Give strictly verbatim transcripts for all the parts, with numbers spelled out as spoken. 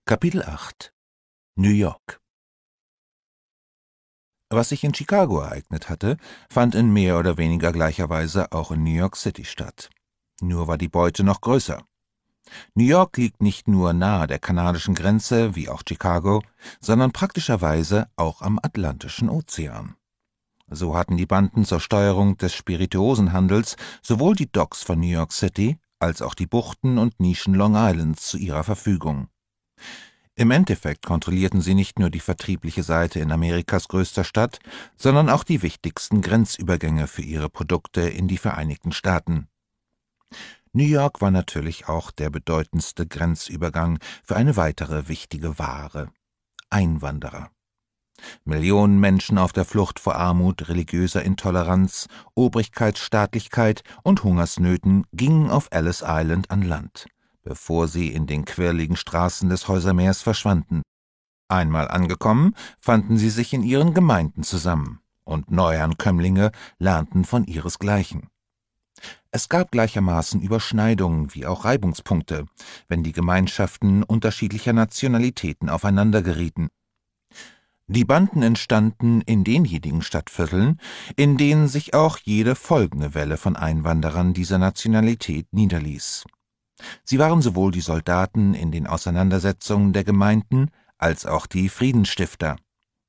Kapitel acht New York. Was sich in Chicago ereignet hatte, fand in mehr oder weniger gleicher Weise auch in New York City statt. Nur war die Beute noch größer. New York liegt nicht nur nahe der kanadischen Grenze, wie auch Chicago, sondern praktischerweise auch am Atlantischen Ozean. So hatten die Banden zur Steuerung des Spirituosenhandels sowohl die Docks von New York City als auch die Buchten und Nischen Long Islands zu ihrer Verfügung. Im Endeffekt kontrollierten sie nicht nur die vertriebliche Seite in Amerikas größter Stadt, sondern auch die wichtigsten Grenzübergänge für ihre Produkte in die Vereinigten Staaten. New York war natürlich auch der bedeutendste Grenzübergang für eine weitere wichtige Ware: Einwanderer. Millionen Menschen auf der Flucht vor Armut, religiöser Intoleranz, Obrigkeitsstaatlichkeit und Hungersnöten gingen auf Ellis Island an Land, bevor sie in den quirligen Straßen des Häusermeers verschwanden. Einmal angekommen, fanden sie sich in ihren Gemeinden zusammen, und Neuankömmlinge lernten von ihresgleichen. Es gab gleichermaßen Überschneidungen wie auch Reibungspunkte, wenn die Gemeinschaften unterschiedlicher Nationalitäten aufeinander gerieten. Die Banden entstanden in denjenigen Stadtvierteln, in denen sich auch jede folgende Welle von Einwanderern dieser Nationalität niederließ. Sie waren sowohl die Soldaten in den Auseinandersetzungen der Gemeinden als auch die Friedensstifter.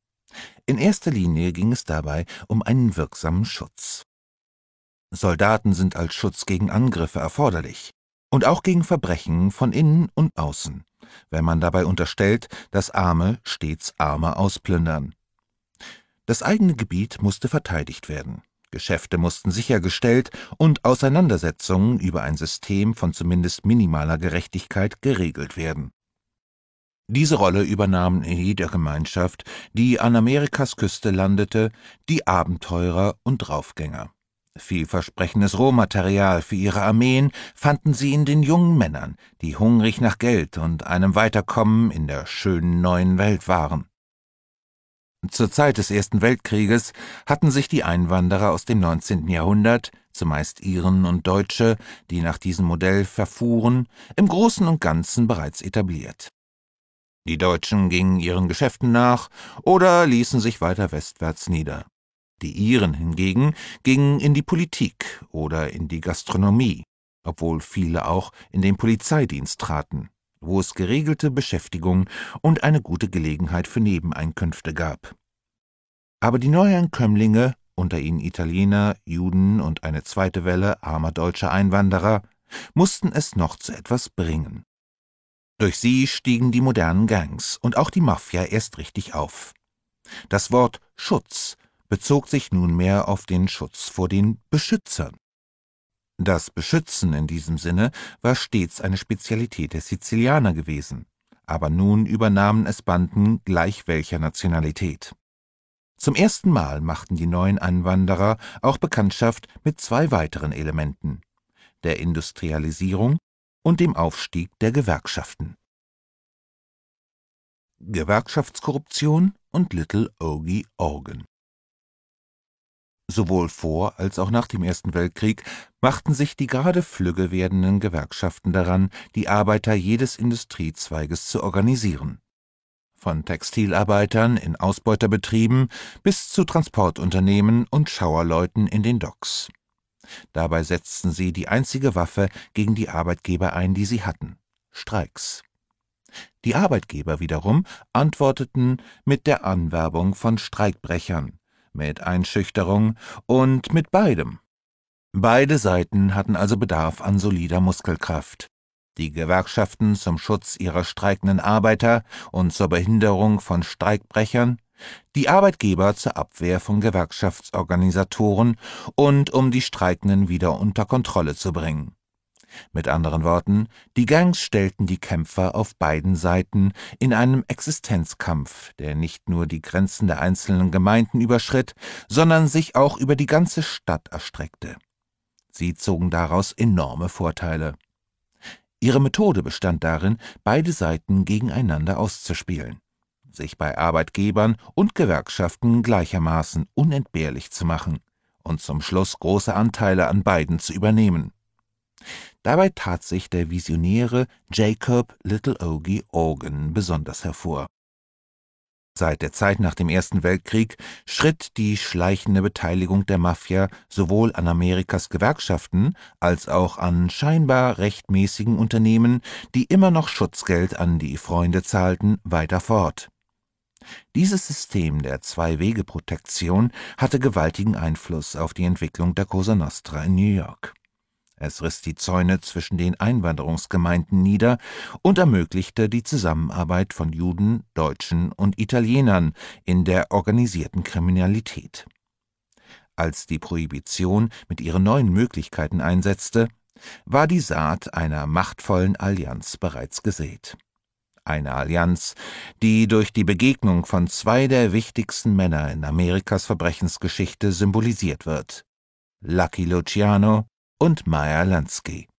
In erster Linie ging es dabei um einen wirksamen Schutz. Soldaten sind als Schutz gegen Angriffe erforderlich und auch gegen Verbrechen von innen und außen, wenn man dabei unterstellt, dass Arme stets Arme ausplündern. Das eigene Gebiet musste verteidigt werden. Geschäfte mussten sichergestellt und Auseinandersetzungen über ein System von zumindest minimaler Gerechtigkeit geregelt werden. Diese Rolle übernahmen in jeder Gemeinschaft, die an Amerikas Küste landete, die Abenteurer und Draufgänger. Vielversprechendes Rohmaterial für ihre Armeen fanden sie in den jungen Männern, die hungrig nach Geld und einem Weiterkommen in der schönen neuen Welt waren. Zur Zeit des Ersten Weltkrieges hatten sich die Einwanderer aus dem neunzehnten Jahrhundert, zumeist Iren und Deutsche, die nach diesem Modell verfuhren, im Großen und Ganzen bereits etabliert. Die Deutschen gingen ihren Geschäften nach oder ließen sich weiter westwärts nieder. Die Iren hingegen gingen in die Politik oder in die Gastronomie, obwohl viele auch in den Polizeidienst traten, wo es geregelte Beschäftigung und eine gute Gelegenheit für Nebeneinkünfte gab. Aber die Neuankömmlinge, unter ihnen Italiener, Juden und eine zweite Welle armer deutscher Einwanderer, mussten es noch zu etwas bringen. Durch sie stiegen die modernen Gangs und auch die Mafia erst richtig auf. Das Wort Schutz bezog sich nunmehr auf den Schutz vor den Beschützern. Das Beschützen in diesem Sinne war stets eine Spezialität der Sizilianer gewesen, aber nun übernahmen es Banden gleich welcher Nationalität. Zum ersten Mal machten die neuen Einwanderer auch Bekanntschaft mit zwei weiteren Elementen: der Industrialisierung und dem Aufstieg der Gewerkschaften. Gewerkschaftskorruption und Little Ogie Organ. Sowohl vor als auch nach dem Ersten Weltkrieg machten sich die gerade flügge werdenden Gewerkschaften daran, die Arbeiter jedes Industriezweiges zu organisieren. Von Textilarbeitern in Ausbeuterbetrieben bis zu Transportunternehmen und Schauerleuten in den Docks. Dabei setzten sie die einzige Waffe gegen die Arbeitgeber ein, die sie hatten: Streiks. Die Arbeitgeber wiederum antworteten mit der Anwerbung von Streikbrechern, mit Einschüchterung und mit beidem. Beide Seiten hatten also Bedarf an solider Muskelkraft. Die Gewerkschaften zum Schutz ihrer streikenden Arbeiter und zur Behinderung von Streikbrechern, die Arbeitgeber zur Abwehr von Gewerkschaftsorganisatoren und um die Streikenden wieder unter Kontrolle zu bringen. Mit anderen Worten, die Gangs stellten die Kämpfer auf beiden Seiten in einem Existenzkampf, der nicht nur die Grenzen der einzelnen Gemeinden überschritt, sondern sich auch über die ganze Stadt erstreckte. Sie zogen daraus enorme Vorteile. Ihre Methode bestand darin, beide Seiten gegeneinander auszuspielen, sich bei Arbeitgebern und Gewerkschaften gleichermaßen unentbehrlich zu machen und zum Schluss große Anteile an beiden zu übernehmen. Dabei tat sich der visionäre Jacob Little Ogie Ogen besonders hervor. Seit der Zeit nach dem Ersten Weltkrieg schritt die schleichende Beteiligung der Mafia sowohl an Amerikas Gewerkschaften als auch an scheinbar rechtmäßigen Unternehmen, die immer noch Schutzgeld an die Freunde zahlten, weiter fort. Dieses System der Zwei-Wege-Protektion hatte gewaltigen Einfluss auf die Entwicklung der Cosa Nostra in New York. Es riss die Zäune zwischen den Einwanderungsgemeinden nieder und ermöglichte die Zusammenarbeit von Juden, Deutschen und Italienern in der organisierten Kriminalität. Als die Prohibition mit ihren neuen Möglichkeiten einsetzte, war die Saat einer machtvollen Allianz bereits gesät. Eine Allianz, die durch die Begegnung von zwei der wichtigsten Männer in Amerikas Verbrechensgeschichte symbolisiert wird: Lucky Luciano und Meyer Lansky.